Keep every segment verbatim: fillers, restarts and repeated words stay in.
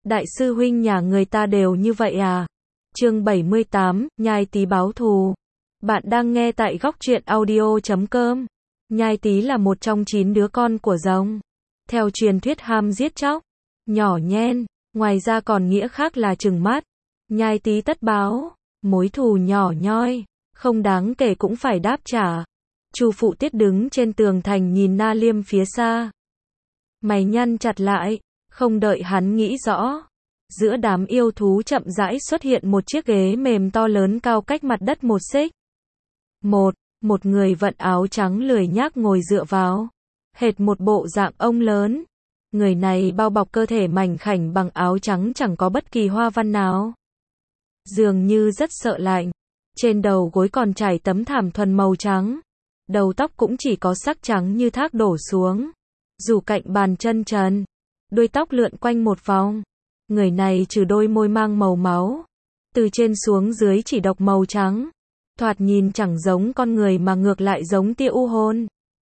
Đại sư huynh nhà người ta đều như vậy à? Chương bảy mươi tám, Nhai Tý báo thù. Bạn đang nghe tại góc truyện audio chấm com. Nhai Tý là một trong chín đứa con của rồng. Theo truyền thuyết ham giết chóc, nhỏ nhen, ngoài ra còn nghĩa khác là trừng mắt. Nhai Tý tất báo, mối thù nhỏ nhoi, không đáng kể cũng phải đáp trả. Chu Phụ Tiết đứng trên tường thành nhìn Na Liêm phía xa. Mày nhăn chặt lại, không đợi hắn nghĩ rõ. Giữa đám yêu thú chậm rãi xuất hiện một chiếc ghế mềm to lớn cao cách mặt đất một xích. Một, một người vận áo trắng lười nhác ngồi dựa vào. Hệt một bộ dạng ông lớn. Người này bao bọc cơ thể mảnh khảnh bằng áo trắng chẳng có bất kỳ hoa văn nào. Dường như rất sợ lạnh. Trên đầu gối còn trải tấm thảm thuần màu trắng. Đầu tóc cũng chỉ có sắc trắng như thác đổ xuống. Rủ cạnh bàn chân trần. Đuôi tóc lượn quanh một vòng. Người này trừ đôi môi mang màu máu. Từ trên xuống dưới chỉ độc màu trắng. Thoạt nhìn chẳng giống con người mà ngược lại giống tia u hồn.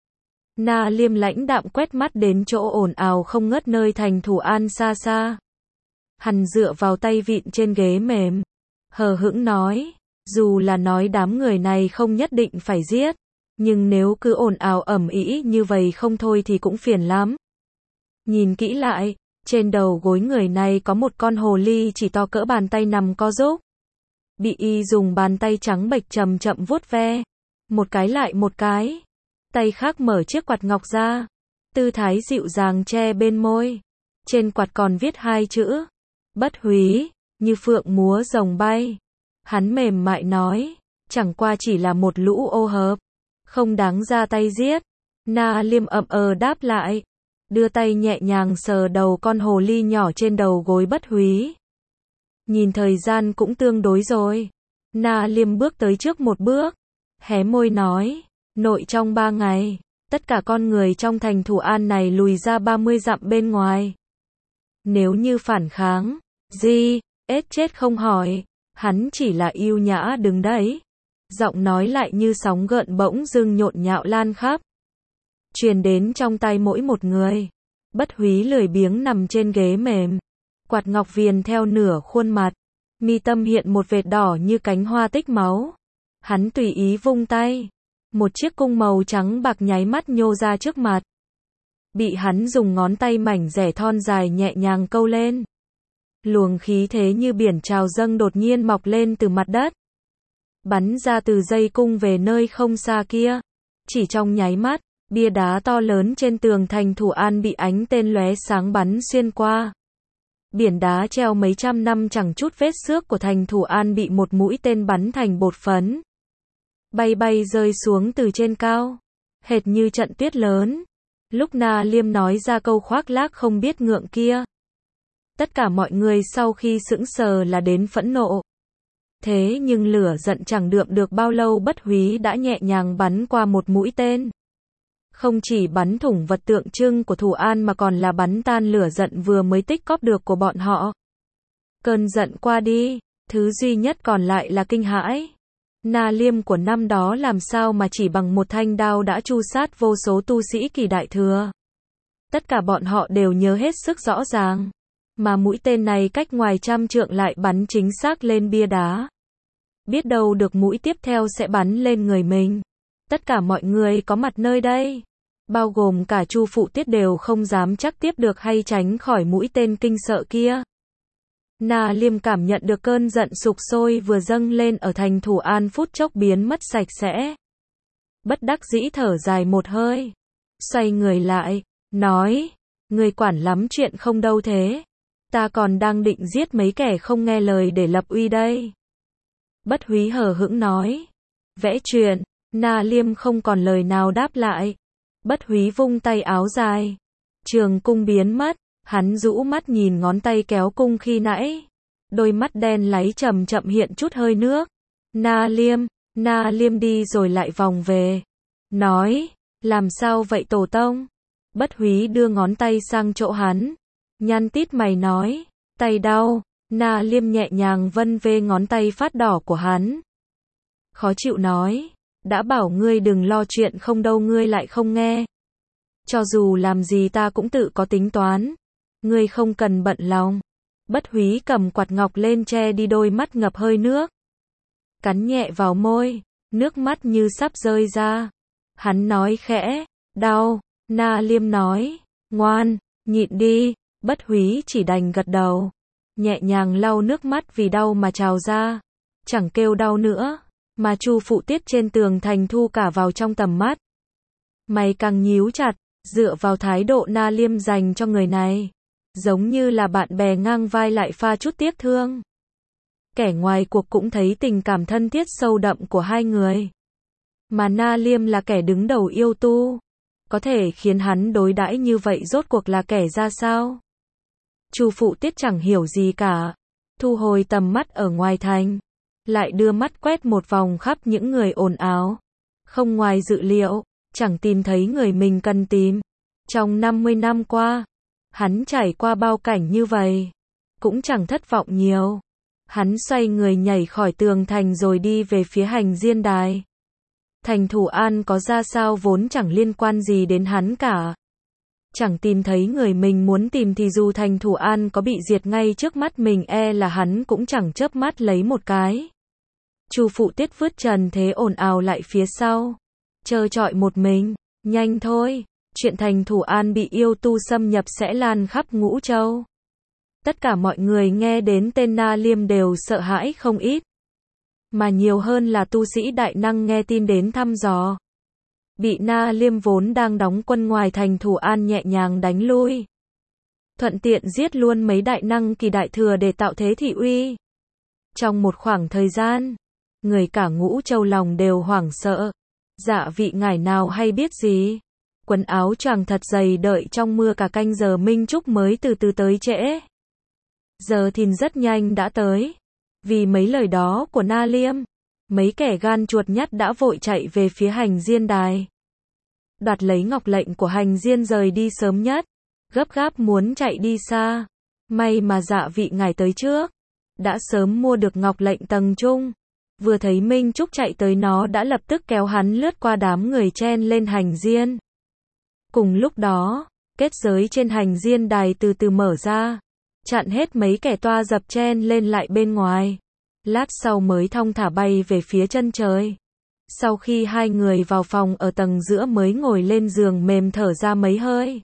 Na Liêm lãnh đạm quét mắt đến chỗ ồn ào không ngớt nơi thành Thủ An xa xa. Hắn dựa vào tay vịn trên ghế mềm. Hờ hững nói. Dù là nói đám người này không nhất định phải giết. Nhưng nếu cứ ồn ào ầm ĩ như vậy không thôi thì cũng phiền lắm. Nhìn kỹ lại, trên đầu gối người này có một con hồ ly chỉ to cỡ bàn tay nằm co rúc. Bị y dùng bàn tay trắng bệch chậm chậm vuốt ve. Một cái lại một cái. Tay khác mở chiếc quạt ngọc ra. Tư thái dịu dàng che bên môi. Trên quạt còn viết hai chữ. Bất húy, như phượng múa rồng bay. Hắn mềm mại nói. Chẳng qua chỉ là một lũ ô hợp. Không đáng ra tay giết. Na Liêm ậm ờ đáp lại. Đưa tay nhẹ nhàng sờ đầu con hồ ly nhỏ trên đầu gối bất húy. Nhìn thời gian cũng tương đối rồi. Na Liêm bước tới trước một bước. Hé môi nói. Nội trong ba ngày. Tất cả con người trong thành Thủ An này lùi ra ba mươi dặm bên ngoài. Nếu như phản kháng. Gì? Ết chết không hỏi. Hắn chỉ là yêu nhã đứng đấy. Giọng nói lại như sóng gợn bỗng dưng nhộn nhạo lan khắp. Truyền đến trong tay mỗi một người. Bất húy lười biếng nằm trên ghế mềm. Quạt ngọc viền theo nửa khuôn mặt. Mi tâm hiện một vệt đỏ như cánh hoa tích máu. Hắn tùy ý vung tay. Một chiếc cung màu trắng bạc nháy mắt nhô ra trước mặt. Bị hắn dùng ngón tay mảnh rẻ thon dài nhẹ nhàng câu lên. Luồng khí thế như biển trào dâng đột nhiên mọc lên từ mặt đất. Bắn ra từ dây cung về nơi không xa kia. Chỉ trong nháy mắt, bia đá to lớn trên tường thành Thủ An bị ánh tên lóe sáng bắn xuyên qua. Biển đá treo mấy trăm năm chẳng chút vết xước của thành Thủ An bị một mũi tên bắn thành bột phấn. Bay bay rơi xuống từ trên cao. Hệt như trận tuyết lớn. Lúc Na Liêm nói ra câu khoác lác không biết ngượng kia. Tất cả mọi người sau khi sững sờ là đến phẫn nộ. Thế nhưng lửa giận chẳng đượm được bao lâu bất húy đã nhẹ nhàng bắn qua một mũi tên. Không chỉ bắn thủng vật tượng trưng của Thủ An mà còn là bắn tan lửa giận vừa mới tích cóp được của bọn họ. Cơn giận qua đi, thứ duy nhất còn lại là kinh hãi. Na Liêm của năm đó làm sao mà chỉ bằng một thanh đao đã tru sát vô số tu sĩ kỳ đại thừa. Tất cả bọn họ đều nhớ hết sức rõ ràng. Mà mũi tên này cách ngoài trăm trượng lại bắn chính xác lên bia đá. Biết đâu được mũi tiếp theo sẽ bắn lên người mình. Tất cả mọi người có mặt nơi đây, bao gồm cả Chu Phụ Tiết đều không dám chắc tiếp được hay tránh khỏi mũi tên kinh sợ kia. Na Liêm cảm nhận được cơn giận sục sôi vừa dâng lên ở thành Thủ An phút chốc biến mất sạch sẽ. Bất đắc dĩ thở dài một hơi. Xoay người lại, nói, người quản lắm chuyện không đâu thế. Ta còn đang định giết mấy kẻ không nghe lời để lập uy đây. Bất húy hờ hững nói. Vẽ chuyện. Na Liêm không còn lời nào đáp lại. Bất húy vung tay áo dài. Trường cung biến mất. Hắn rũ mắt nhìn ngón tay kéo cung khi nãy. Đôi mắt đen láy chậm chậm hiện chút hơi nước. Na Liêm. Na Liêm đi rồi lại vòng về. Nói. Làm sao vậy tổ tông? Bất húy đưa ngón tay sang chỗ hắn. Nhăn tít mày nói. Tay đau. Na Liêm nhẹ nhàng vân vê ngón tay phát đỏ của hắn. Khó chịu nói. Đã bảo ngươi đừng lo chuyện không đâu ngươi lại không nghe. Cho dù làm gì ta cũng tự có tính toán. Ngươi không cần bận lòng. Bất Húy cầm quạt ngọc lên che đi đôi mắt ngập hơi nước. Cắn nhẹ vào môi, nước mắt như sắp rơi ra. Hắn nói khẽ, đau. Na Liêm nói, ngoan, nhịn đi. Bất Húy chỉ đành gật đầu, nhẹ nhàng lau nước mắt vì đau mà trào ra. Chẳng kêu đau nữa, mà Chu Phụ Tiết trên tường thành thu cả vào trong tầm mắt. Mày càng nhíu chặt, dựa vào thái độ Na Liêm dành cho người này, giống như là bạn bè ngang vai lại pha chút tiếc thương. Kẻ ngoài cuộc cũng thấy tình cảm thân thiết sâu đậm của hai người. Mà Na Liêm là kẻ đứng đầu yêu tu, có thể khiến hắn đối đãi như vậy rốt cuộc là kẻ ra sao? Chu Phụ Tiết chẳng hiểu gì cả, thu hồi tầm mắt ở ngoài thành, lại đưa mắt quét một vòng khắp những người ồn ào. Không ngoài dự liệu, chẳng tìm thấy người mình cần tìm. Trong năm mươi năm qua, hắn trải qua bao cảnh như vậy, cũng chẳng thất vọng nhiều. Hắn xoay người nhảy khỏi tường thành rồi đi về phía hành diên đài. Thành Thủ An có ra sao vốn chẳng liên quan gì đến hắn cả. Chẳng tìm thấy người mình muốn tìm thì dù thành Thủ An có bị diệt ngay trước mắt mình e là hắn cũng chẳng chớp mắt lấy một cái. Chu Phụ Tiết vứt trần thế ồn ào lại phía sau, trơ trọi một mình. Nhanh thôi, chuyện thành Thủ An bị yêu tu xâm nhập sẽ lan khắp Ngũ Châu. Tất cả mọi người nghe đến tên Na Liêm đều sợ hãi không ít, mà nhiều hơn là tu sĩ đại năng nghe tin đến thăm dò. Bị Na Liêm vốn đang đóng quân ngoài thành Thủ An nhẹ nhàng đánh lui, thuận tiện giết luôn mấy đại năng kỳ đại thừa để tạo thế thị uy. Trong một khoảng thời gian, người cả Ngũ Châu lòng đều hoảng sợ. Dạ Vị Ngải nào hay biết gì, quần áo choàng thật dày đợi trong mưa cả canh giờ Minh Trúc mới từ từ tới trễ. Giờ Thìn rất nhanh đã tới. Vì mấy lời đó của Na Liêm, mấy kẻ gan chuột nhắt đã vội chạy về phía hành diên đài, đoạt lấy ngọc lệnh của hành diên rời đi sớm nhất, gấp gáp muốn chạy đi xa. May mà Dạ Vị Ngải tới trước, đã sớm mua được ngọc lệnh tầng trung. Vừa thấy Minh Trúc chạy tới nó đã lập tức kéo hắn lướt qua đám người chen lên hành diên. Cùng lúc đó, kết giới trên hành diên đài từ từ mở ra, chặn hết mấy kẻ toa dập chen lên lại bên ngoài. Lát sau mới thong thả bay về phía chân trời. Sau khi hai người vào phòng ở tầng giữa mới ngồi lên giường mềm thở ra mấy hơi.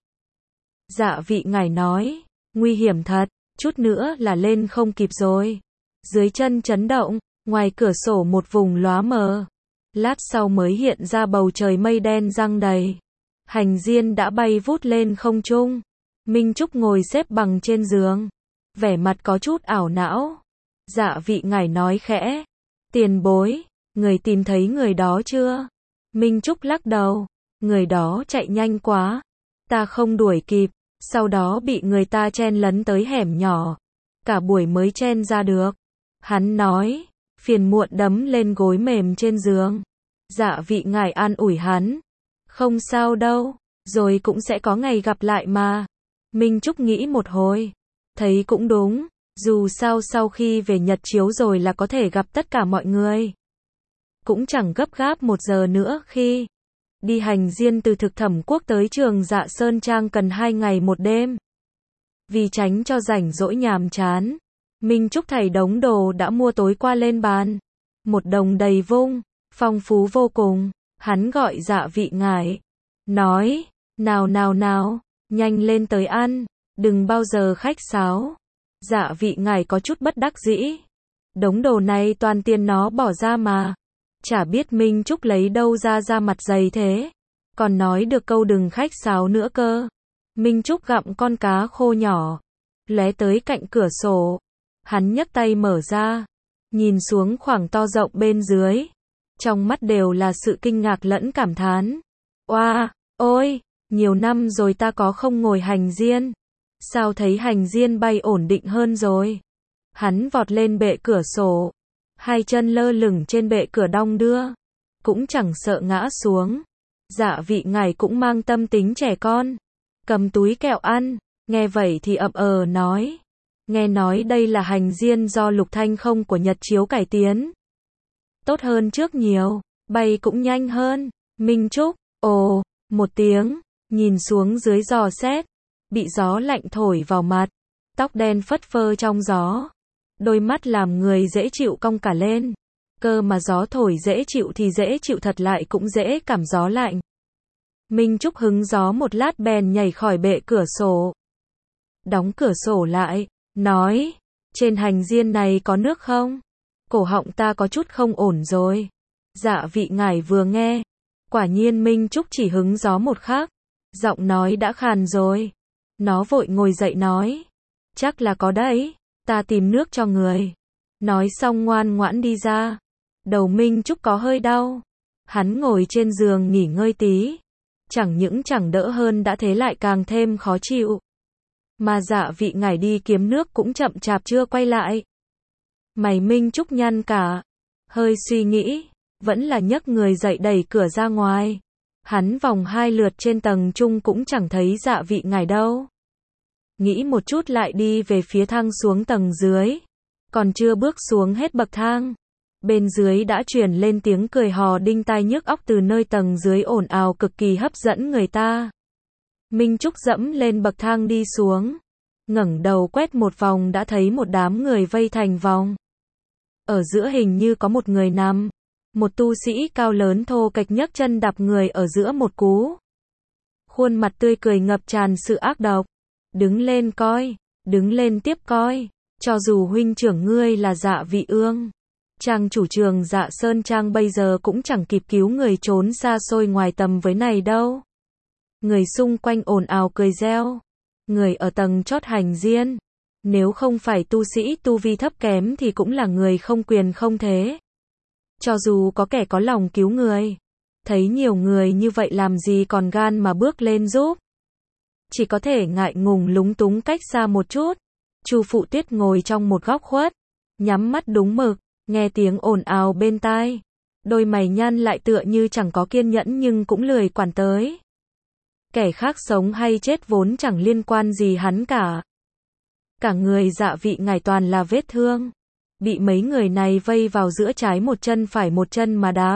Dạ Vị Ngải nói, nguy hiểm thật, chút nữa là lên không kịp rồi. Dưới chân chấn động, ngoài cửa sổ một vùng lóa mờ. Lát sau mới hiện ra bầu trời mây đen giăng đầy. Hành diên đã bay vút lên không trung. Minh Trúc ngồi xếp bằng trên giường, vẻ mặt có chút ảo não. Dạ Vị Ngải nói khẽ, tiền bối, người tìm thấy người đó chưa? Minh Trúc lắc đầu, người đó chạy nhanh quá, ta không đuổi kịp, sau đó bị người ta chen lấn tới hẻm nhỏ, cả buổi mới chen ra được. Hắn nói, phiền muộn đấm lên gối mềm trên giường. Dạ Vị Ngải an ủi hắn, không sao đâu, rồi cũng sẽ có ngày gặp lại mà. Minh Trúc nghĩ một hồi, thấy cũng đúng, dù sao sau khi về Nhật Chiếu rồi là có thể gặp tất cả mọi người. Cũng chẳng gấp gáp một giờ nữa. Khi đi hành diên từ Thực Thẩm Quốc tới Trường Dạ Sơn Trang cần hai ngày một đêm. Vì tránh cho rảnh rỗi nhàm chán, Minh Trúc thảy đống đồ đã mua tối qua lên bàn. Một đồng đầy vung, phong phú vô cùng. Hắn gọi Dạ Vị Ngải, nói, nào nào nào, nhanh lên tới ăn, đừng bao giờ khách sáo. Dạ Vị Ngải có chút bất đắc dĩ. Đống đồ này toàn tiền nó bỏ ra mà. Chả biết Minh Trúc lấy đâu ra ra mặt dày thế. Còn nói được câu đừng khách sáo nữa cơ. Minh Trúc gặm con cá khô nhỏ, lé tới cạnh cửa sổ. Hắn nhấc tay mở ra, nhìn xuống khoảng to rộng bên dưới. Trong mắt đều là sự kinh ngạc lẫn cảm thán. Oa, ôi, nhiều năm rồi ta có không ngồi hành diên. Sao thấy hành diên bay ổn định hơn rồi. Hắn vọt lên bệ cửa sổ, hai chân lơ lửng trên bệ cửa đong đưa, cũng chẳng sợ ngã xuống. Dạ Vị Ngải cũng mang tâm tính trẻ con, cầm túi kẹo ăn, nghe vậy thì ậm ờ nói, nghe nói đây là hành diên do Lục Thanh Không của Nhật Chiếu cải tiến. Tốt hơn trước nhiều, bay cũng nhanh hơn. Minh Trúc, ồ, một tiếng, nhìn xuống dưới dò xét, bị gió lạnh thổi vào mặt. tóc đen phất phơ trong gió, đôi mắt làm người dễ chịu cong cả lên. Cơ mà gió thổi dễ chịu thì dễ chịu thật lại cũng dễ cảm gió lạnh. Minh Trúc hứng gió một lát bèn nhảy khỏi bệ cửa sổ. Đóng cửa sổ lại, nói, trên hành diên này có nước không? Cổ họng ta có chút không ổn rồi. Dạ vị ngải vừa nghe, quả nhiên Minh Trúc chỉ hứng gió một khắc, giọng nói đã khàn rồi. Nó vội ngồi dậy nói, chắc là có đấy, ta tìm nước cho người. Nói xong ngoan ngoãn đi ra. Đầu Minh Trúc có hơi đau. Hắn ngồi trên giường nghỉ ngơi tí. Chẳng những chẳng đỡ hơn đã thế lại càng thêm khó chịu. Mà dạ vị ngải đi kiếm nước cũng chậm chạp chưa quay lại. Mày Minh Trúc nhăn cả. Hơi suy nghĩ, vẫn là nhấc người dậy đẩy cửa ra ngoài. Hắn vòng hai lượt trên tầng trung cũng chẳng thấy dạ vị ngải đâu. Nghĩ một chút lại đi về phía thang xuống tầng dưới. Còn chưa bước xuống hết bậc thang, bên dưới đã truyền lên tiếng cười hò đinh tai nhức óc từ nơi tầng dưới ồn ào cực kỳ hấp dẫn người ta. Minh Trúc dẫm lên bậc thang đi xuống, ngẩng đầu quét một vòng đã thấy một đám người vây thành vòng. Ở giữa hình như có một người nằm, một tu sĩ cao lớn thô kệch nhấc chân đạp người ở giữa một cú. Khuôn mặt tươi cười ngập tràn sự ác độc. Đứng lên coi, đứng lên tiếp coi, cho dù huynh trưởng ngươi là Dạ Vị Ương, trang chủ trường Dạ Sơn Trang bây giờ cũng chẳng kịp cứu người trốn xa xôi ngoài tầm với này đâu. Người xung quanh ồn ào cười reo. Người ở tầng chót hành diên, nếu không phải tu sĩ tu vi thấp kém thì cũng là người không quyền không thế. Cho dù có kẻ có lòng cứu người, thấy nhiều người như vậy làm gì còn gan mà bước lên giúp. Chỉ có thể ngại ngùng lúng túng cách xa một chút. Chu Phụ Tiết ngồi trong một góc khuất, nhắm mắt đúng mực, nghe tiếng ồn ào bên tai. Đôi mày nhăn lại tựa như chẳng có kiên nhẫn nhưng cũng lười quản tới. Kẻ khác sống hay chết vốn chẳng liên quan gì hắn cả. Cả người Dạ Vị ngải toàn là vết thương. Bị mấy người này vây vào giữa trái một chân phải một chân mà đạp.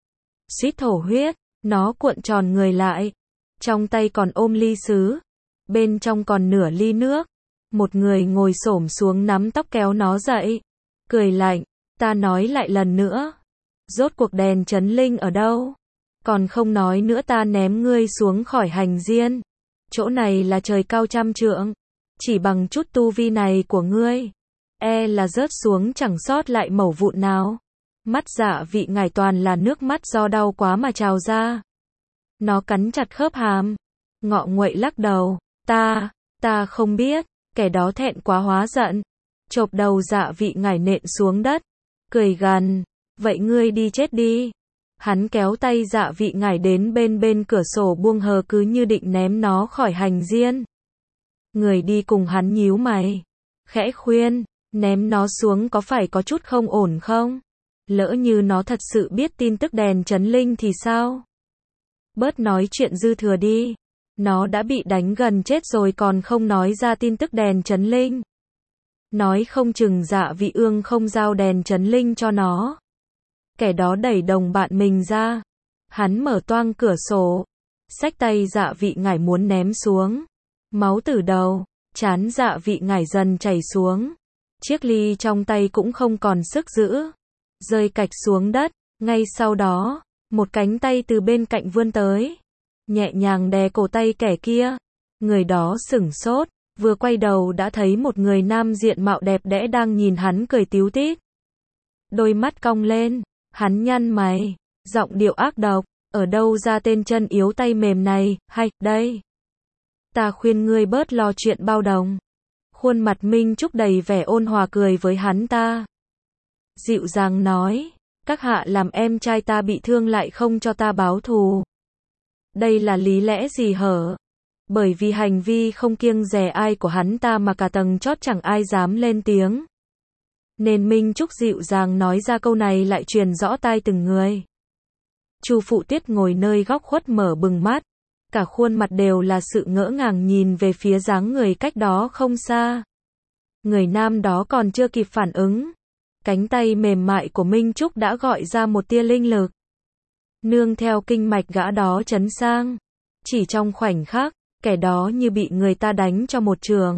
Suýt thổ huyết, nó cuộn tròn người lại. Trong tay còn ôm ly sứ, bên trong còn nửa ly nước. Một người ngồi xổm xuống nắm tóc kéo nó dậy, cười lạnh, ta nói lại lần nữa, rốt cuộc đèn chấn linh ở đâu? Còn không nói nữa ta ném ngươi xuống khỏi hành diên. Chỗ này là trời cao trăm trượng, chỉ bằng chút tu vi này của ngươi, e là rớt xuống chẳng sót lại mẩu vụn nào. Mắt Dạ Vị ngải toàn là nước mắt do đau quá mà trào ra. Nó cắn chặt khớp hàm, ngọ nguậy lắc đầu, ta, ta không biết. Kẻ đó thẹn quá hóa giận, chộp đầu Dạ Vị ngải nện xuống đất, cười gằn, vậy ngươi đi chết đi. Hắn kéo tay Dạ Vị ngải đến bên bên cửa sổ buông hờ cứ như định ném nó khỏi hành diên. Người đi cùng hắn nhíu mày, khẽ khuyên, ném nó xuống có phải có chút không ổn không? Lỡ như nó thật sự biết tin tức đèn chấn linh thì sao? Bớt nói chuyện dư thừa đi. Nó đã bị đánh gần chết rồi còn không nói ra tin tức đèn chấn linh. Nói không chừng Dạ Vị Ương không giao đèn chấn linh cho nó. Kẻ đó đẩy đồng bạn mình ra. Hắn mở toang cửa sổ, xách tay Dạ Vị ngải muốn ném xuống. Máu từ đầu, trán Dạ Vị ngải dần chảy xuống. Chiếc ly trong tay cũng không còn sức giữ, rơi cạch xuống đất. Ngay sau đó, một cánh tay từ bên cạnh vươn tới, nhẹ nhàng đè cổ tay kẻ kia. Người đó sửng sốt, vừa quay đầu đã thấy một người nam diện mạo đẹp đẽ đang nhìn hắn cười tíu tít. Đôi mắt cong lên, hắn nhăn mày, giọng điệu ác độc, ở đâu ra tên chân yếu tay mềm này, hay, đây. Ta khuyên ngươi bớt lo chuyện bao đồng. Khuôn mặt Minh Trúc đầy vẻ ôn hòa cười với hắn ta. Dịu dàng nói, các hạ làm em trai ta bị thương lại không cho ta báo thù. Đây là lý lẽ gì hở? Bởi vì hành vi không kiêng dè ai của hắn ta mà cả tầng chót chẳng ai dám lên tiếng. Nên Minh Trúc dịu dàng nói ra câu này lại truyền rõ tai từng người. Chu Phụ Tiết ngồi nơi góc khuất mở bừng mắt, cả khuôn mặt đều là sự ngỡ ngàng nhìn về phía dáng người cách đó không xa. Người nam đó còn chưa kịp phản ứng, cánh tay mềm mại của Minh Trúc đã gọi ra một tia linh lực. Nương theo kinh mạch gã đó chấn sang. Chỉ trong khoảnh khắc, kẻ đó như bị người ta đánh cho một trường.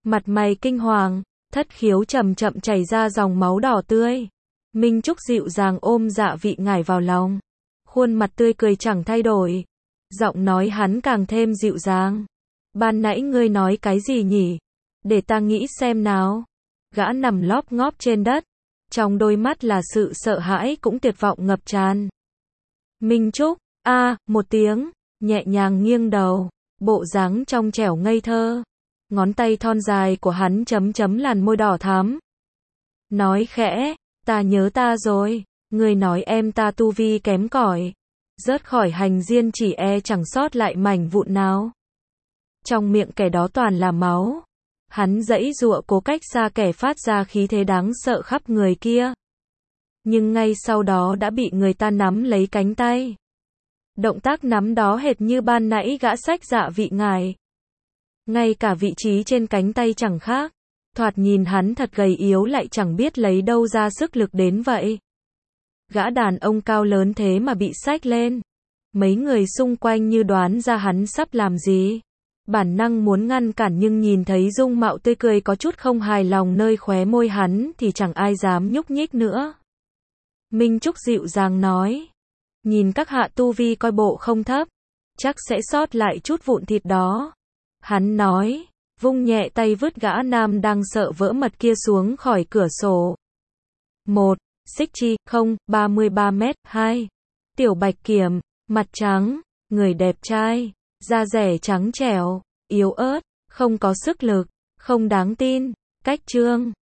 Mặt mày kinh hoàng, thất khiếu chậm chậm chảy ra dòng máu đỏ tươi. Minh Trúc dịu dàng ôm Dạ Vị Ngải vào lòng. Khuôn mặt tươi cười chẳng thay đổi. Giọng nói hắn càng thêm dịu dàng. Ban nãy ngươi nói cái gì nhỉ? Để ta nghĩ xem nào. Gã nằm lóp ngóp trên đất. Trong đôi mắt là sự sợ hãi cũng tuyệt vọng ngập tràn. Minh Trúc, a à, một tiếng, nhẹ nhàng nghiêng đầu. Bộ dáng trong trẻo ngây thơ. Ngón tay thon dài của hắn chấm chấm làn môi đỏ thắm. Nói khẽ, ta nhớ ta rồi. Ngươi nói em ta tu vi kém cỏi. Rớt khỏi hành diên chỉ e chẳng sót lại mảnh vụn nào. Trong miệng kẻ đó toàn là máu. Hắn giãy giụa cố cách xa kẻ phát ra khí thế đáng sợ khắp người kia. Nhưng ngay sau đó đã bị người ta nắm lấy cánh tay. Động tác nắm đó hệt như ban nãy gã xách Dạ Vị Ngải. Ngay cả vị trí trên cánh tay chẳng khác. Thoạt nhìn hắn thật gầy yếu lại chẳng biết lấy đâu ra sức lực đến vậy. Gã đàn ông cao lớn thế mà bị xách lên. Mấy người xung quanh như đoán ra hắn sắp làm gì. Bản năng muốn ngăn cản nhưng nhìn thấy dung mạo tươi cười có chút không hài lòng nơi khóe môi hắn thì chẳng ai dám nhúc nhích nữa. Minh Trúc dịu dàng nói. Nhìn các hạ tu vi coi bộ không thấp. Chắc sẽ sót lại chút vụn thịt đó. Hắn nói, vung nhẹ tay vứt gã nam đang sợ vỡ mật kia xuống khỏi cửa sổ. Một, xích chi, không, ba mươi ba mét, hai. Tiểu Bạch Kiểm, mặt trắng, người đẹp trai, da rẻ trắng trẻo, yếu ớt, không có sức lực, không đáng tin, cách trương.